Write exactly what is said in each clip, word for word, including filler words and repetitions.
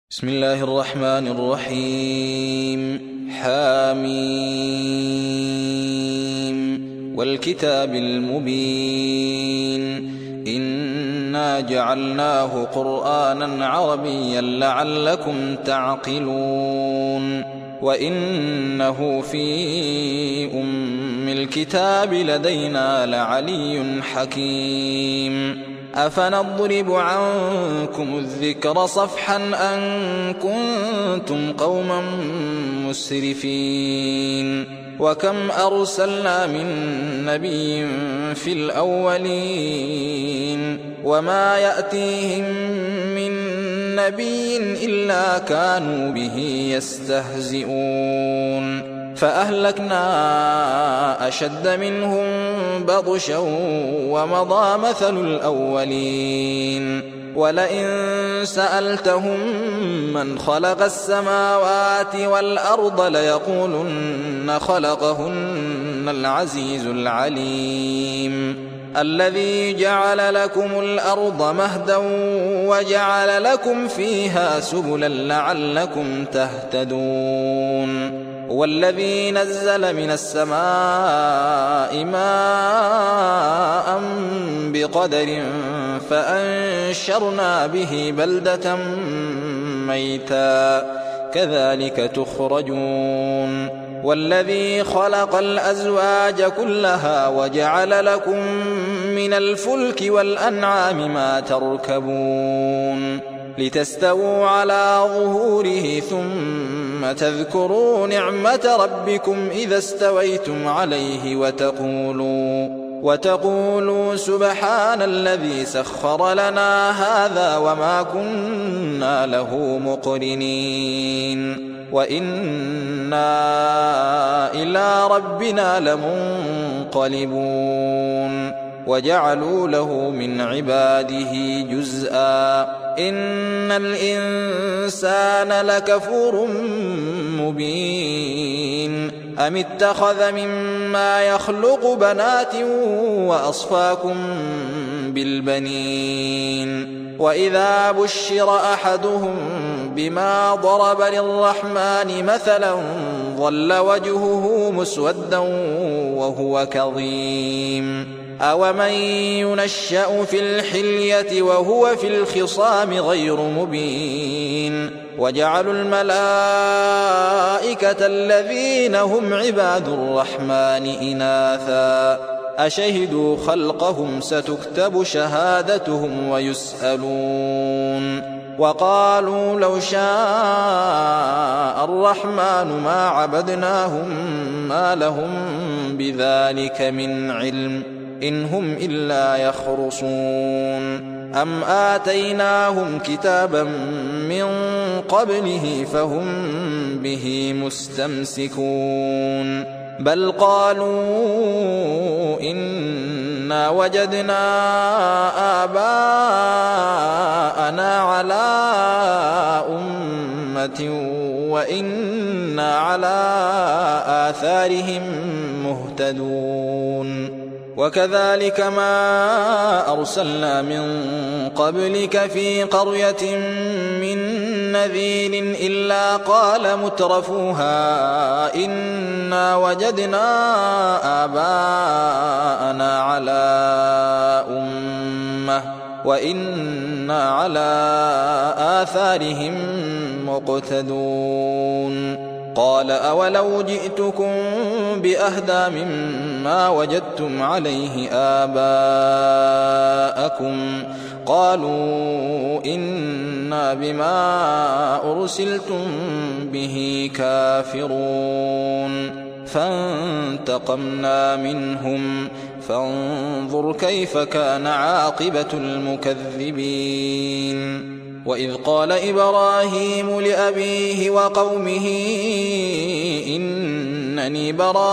بسم الله الرحمن الرحيم. حاميم والكتاب المبين إنا جعلناه قرآنا عربيا لعلكم تعقلون وإنه في أم الكتاب لدينا لعلي حكيم. أفنضرب عنكم الذكر صفحا أن كنتم قوما مسرفين وكم أرسلنا من نبي في الأولين وما يأتيهم من نبي إلا كانوا به يستهزئون فأهلكنا أشد منهم بطشا ومضى مثل الأولين ولئن سألتهم من خلق السماوات والأرض ليقولن خلقهن العزيز العليم الذي جعل لكم الأرض مهدا وجعل لكم فيها سبلا لعلكم تهتدون والذي نزل من السماء ماء بقدر فأنشرنا به بلدة ميتا كذلك تخرجون والذي خلق الأزواج كلها وجعل لكم من الفلك والأنعام ما تركبون لتستووا على ظهوره ثم تذكروا نعمة ربكم إذا استويتم عليه وتقولوا, وتقولوا سبحان الذي سخر لنا هذا وما كنا له مقرنين وإنا إلى ربنا لمنقلبون وجعلوا له من عباده جزءا إن الإنسان لكفور مبين أم اتخذ مما يخلق بنات وأصفاكم بالبنين وإذا بشر أحدهم بما ضرب للرحمن مثلا ظل وجهه مسودا وهو كظيم أومن ينشأ في الحلية وهو في الخصام غير مبين وجعلوا الملائكة الذين هم عباد الرحمن إناثا أشهدوا خلقهم ستكتب شهادتهم ويسألون وقالوا لو شاء الرحمن ما عبدناهم ما لهم بذلك من علم إن هم إلا يخرصون أم آتيناهم كتابا من قبله فهم به مستمسكون بل قالوا إنا وجدنا آباءنا على أمة وإنا على آثارهم مهتدون وكذلك ما أرسلنا من قبلك في قرية من نذير إلا قال مترفوها إنا وجدنا آباءنا على أمة وإنا على آثارهم مقتدون قال أولو جئتكم بأهدى مما وجدتم عليه آباءكم قالوا إنا بما أرسلتم به كافرون فانتقمنا منهم فانظر كيف كان عاقبة المكذبين وإذ قال إبراهيم لأبيه وقومه إنني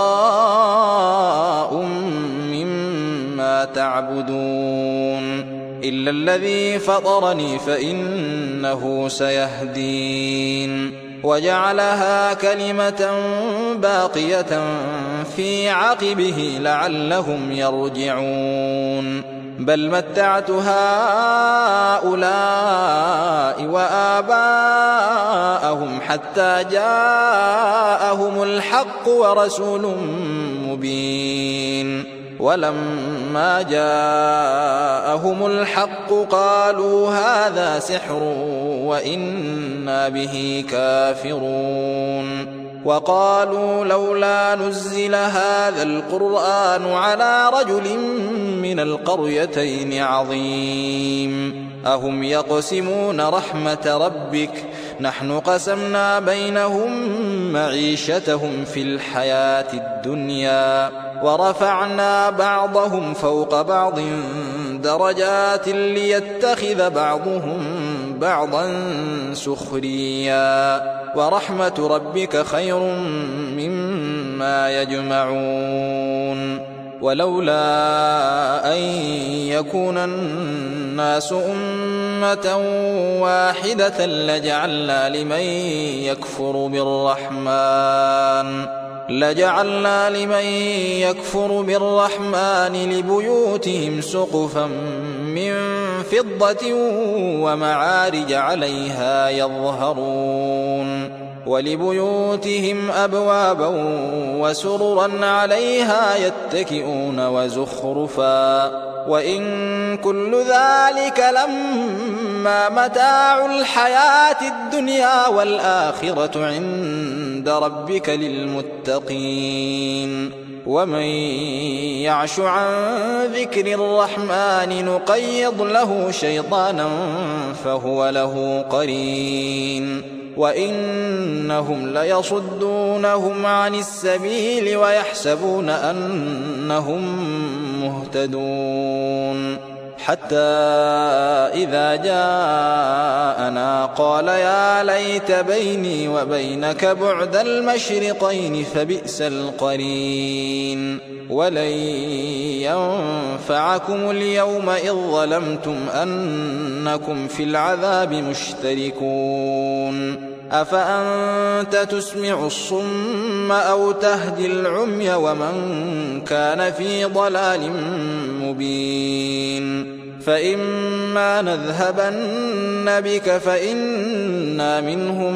براء مما تعبدون إلا الذي فطرني فإنه سيهدين وجعلها كلمة باقية في عقبه لعلهم يرجعون بل متعت هؤلاء وآباءهم جاءهم حتى جاءهم الحق ورسول مبين ولما جاءهم الحق قالوا هذا سحر وإنا به كافرون وقالوا لولا نزل هذا القرآن على رجل من القريتين عظيم أهم يقسمون رحمة ربك نحن قسمنا بينهم معيشتهم في الحياة الدنيا ورفعنا بعضهم فوق بعض درجات ليتخذ بعضهم بعضا سخريا ورحمة ربك خير مما يجمعون ولولا أن يكون الناس أمة واحدة لجعلنا لمن يكفر بالرحمن لجعلنا لمن يكفر بالرحمن لبيوتهم سقفا من فضة ومعارج عليها يظهرون ولبيوتهم أبوابا وسررا عليها يتكئون وزخرفا وإن كل ذلك لما متاع الحياة الدنيا والآخرة عند ربك للمتقين ومن يعش عن ذكر الرحمن نقيض له شيطانا فهو له قرين وإنهم ليصدونهم عن السبيل ويحسبون أنهم مهتدون حتى إذا جاءنا قال يا ليت بيني وبينك بعد المشرقين فبئس القرين ولن ينفعكم اليوم إذ ظلمتم أنكم في العذاب مشتركون أفأنت تسمع الصم أو تهدي العمي ومن كان في ضلال مبين فإما نذهبن بك فإنا منهم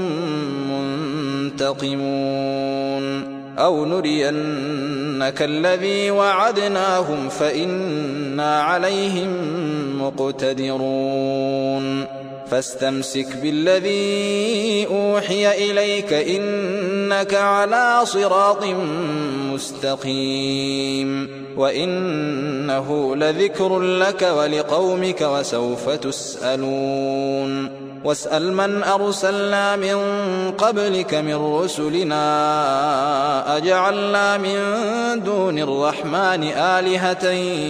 منتقمون أو نرينك الذي وعدناهم فإنا عليهم مقتدرون فاستمسك بالذي أوحي إليك إنك على صراط مستقيم وإنه لذكر لك ولقومك وسوف تسألون واسأل من أرسلنا من قبلك من رسلنا أجعلنا من دون الرحمن آلهة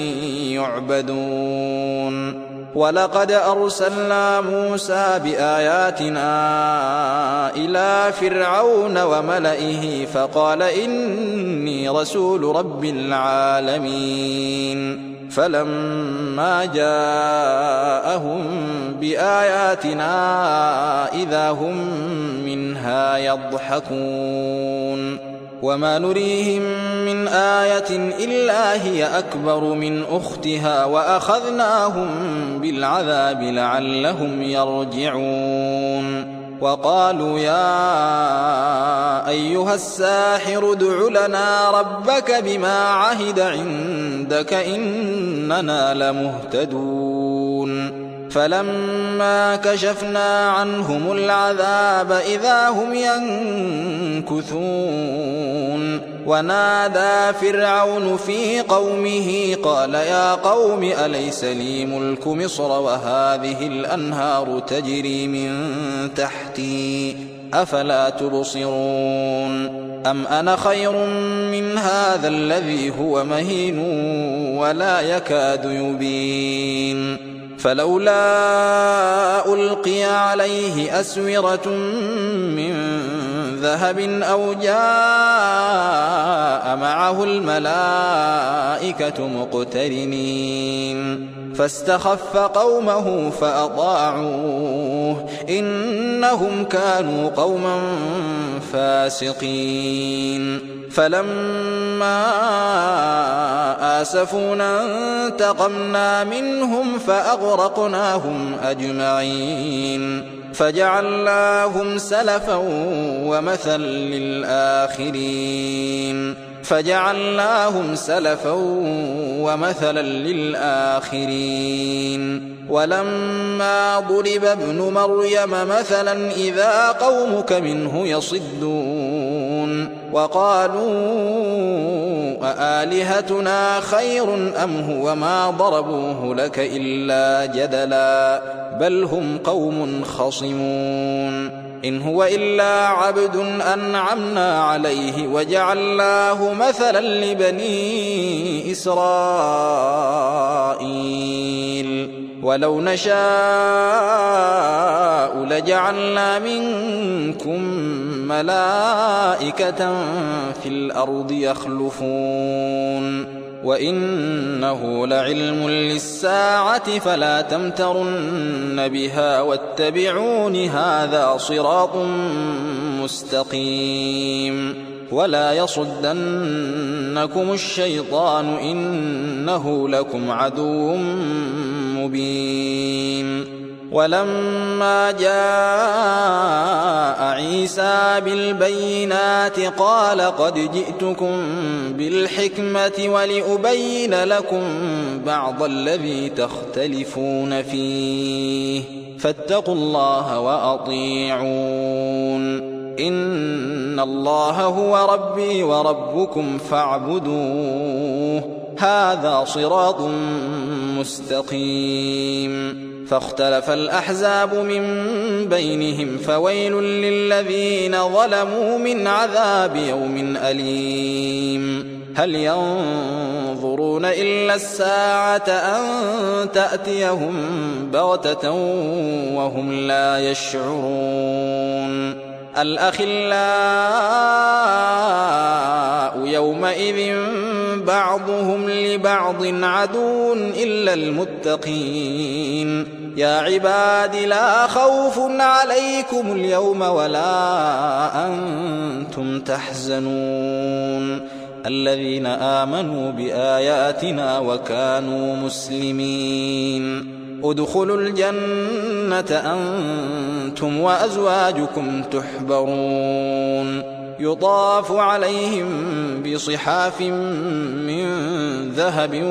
يعبدون ولقد أرسلنا موسى بآياتنا إلى فرعون وملئه فقال إني رسول رب العالمين فلما جاءهم بآياتنا إذا هم منها يضحكون وما نريهم من آية إلا هي أكبر من أختها وأخذناهم بالعذاب لعلهم يرجعون وقالوا يا أيها الساحر ادع لنا ربك بما عهد عندك إننا لمهتدون فلما كشفنا عنهم العذاب إذا هم ينكثون ونادى فرعون في قومه قال يا قوم أليس لي ملك مصر وهذه الأنهار تجري من تحتي أفلا تبصرون أم أنا خير من هذا الذي هو مهين ولا يكاد يبين فلولا ألقي عليه أسورة من ذهب أو جاء معه الملائكة مقترنين فاستخف قومه فأطاعوه إنهم كانوا قوما فاسقين فلما آسفونا انتقمنا منهم فأغرقناهم أجمعين فجعلناهم سلفا ومثلا للآخرين فجعلناهم سلفا ومثلا للآخرين ولما ضرب ابن مريم مثلا إذا قومك منه يصدون وقالوا أآلهتنا خير أم هو ما ضربوه لك إلا جدلا بل هم قوم خصمون إن هو إلا عبد أنعمنا عليه وجعلناه مثلا لبني إسرائيل ولو نشاء لجعلنا منكم ملائكة في الأرض يخلفون وإنه لعلم للساعة فلا تمترن بها واتبعون هذا صراط مستقيم ولا يصدنكم الشيطان إنه لكم عدو مبين ولما جاء عيسى بالبينات قال قد جئتكم بالحكمة ولأبين لكم بعض الذي تختلفون فيه فاتقوا الله وأطيعون إن الله هو ربي وربكم فاعبدوه هذا صراط مستقيم فاختلف الأحزاب من بينهم فويل للذين ظلموا من عذاب يوم أليم هل ينظرون إلا الساعة أن تأتيهم بغتة وهم لا يشعرون الأخلاء يومئذ بعضهم لبعض عدو إلا المتقين يا عباد لا خوف عليكم اليوم ولا أنتم تحزنون الذين آمنوا بآياتنا وكانوا مسلمين ادخلوا الجنة أنتم وأزواجكم تحبرون يطاف عليهم بصحاف من ذهب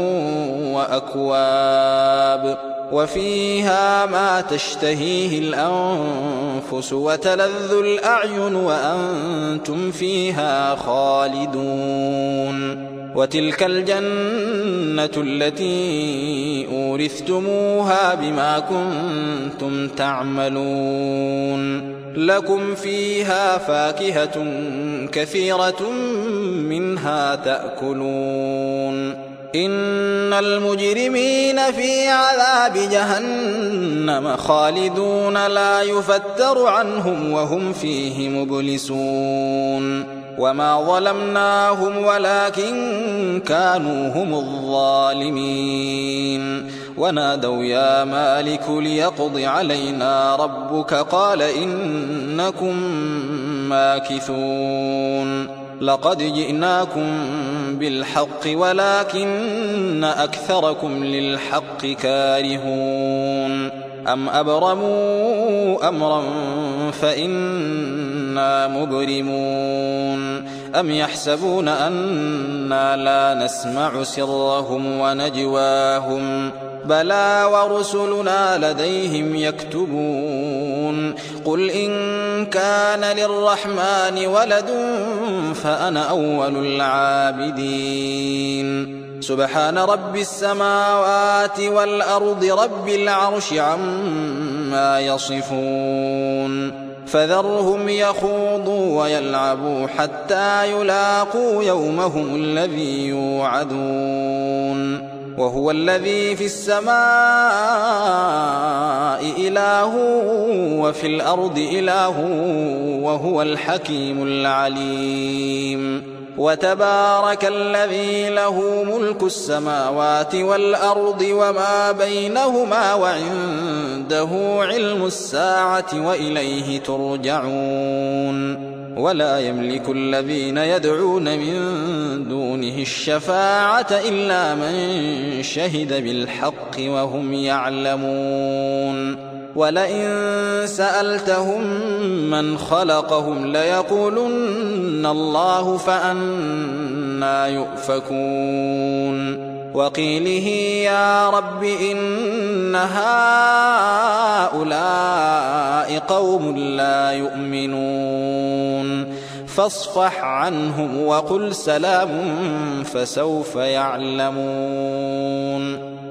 وأكواب وفيها ما تشتهيه الأنفس وتلذ الأعين وأنتم فيها خالدون وتلك الجنة التي أورثتموها بما كنتم تعملون لكم فيها فاكهة كثيرة منها تأكلون إن المجرمين في عذاب جهنم خالدون لا يفتر عنهم وهم فيه مبلسون وما ظلمناهم ولكن كانوا هم الظالمين ونادوا يا مالك ليقض علينا ربك قال إنكم ماكثون لقد جئناكم بالحق ولكن أكثركم للحق كارهون أم أبرموا أمرا فإنا مبرمون أم يحسبون أنا لا نسمع سرهم ونجواهم بلى ورسلنا لديهم يكتبون قل إن كان للرحمن ولد فأنا أول العابدين سبحان رب السماوات والأرض رب العرش عما يصفون فذرهم يخوضوا ويلعبوا حتى يلاقوا يومهم الذي يوعدون وهو الذي في السماء إله وفي الأرض إله وهو الحكيم العليم وتبارك الذي له ملك السماوات والأرض وما بينهما وعنده علم الساعة وإليه ترجعون ولا يملك الذين يدعون من دونه الشفاعة إلا من شهد بالحق وهم يعلمون ولئن سألتهم من خلقهم ليقولن الله فأنى يؤفكون وقيله يا رب إن هؤلاء قوم لا يؤمنون فاصفح عنهم وقل سلام فسوف يعلمون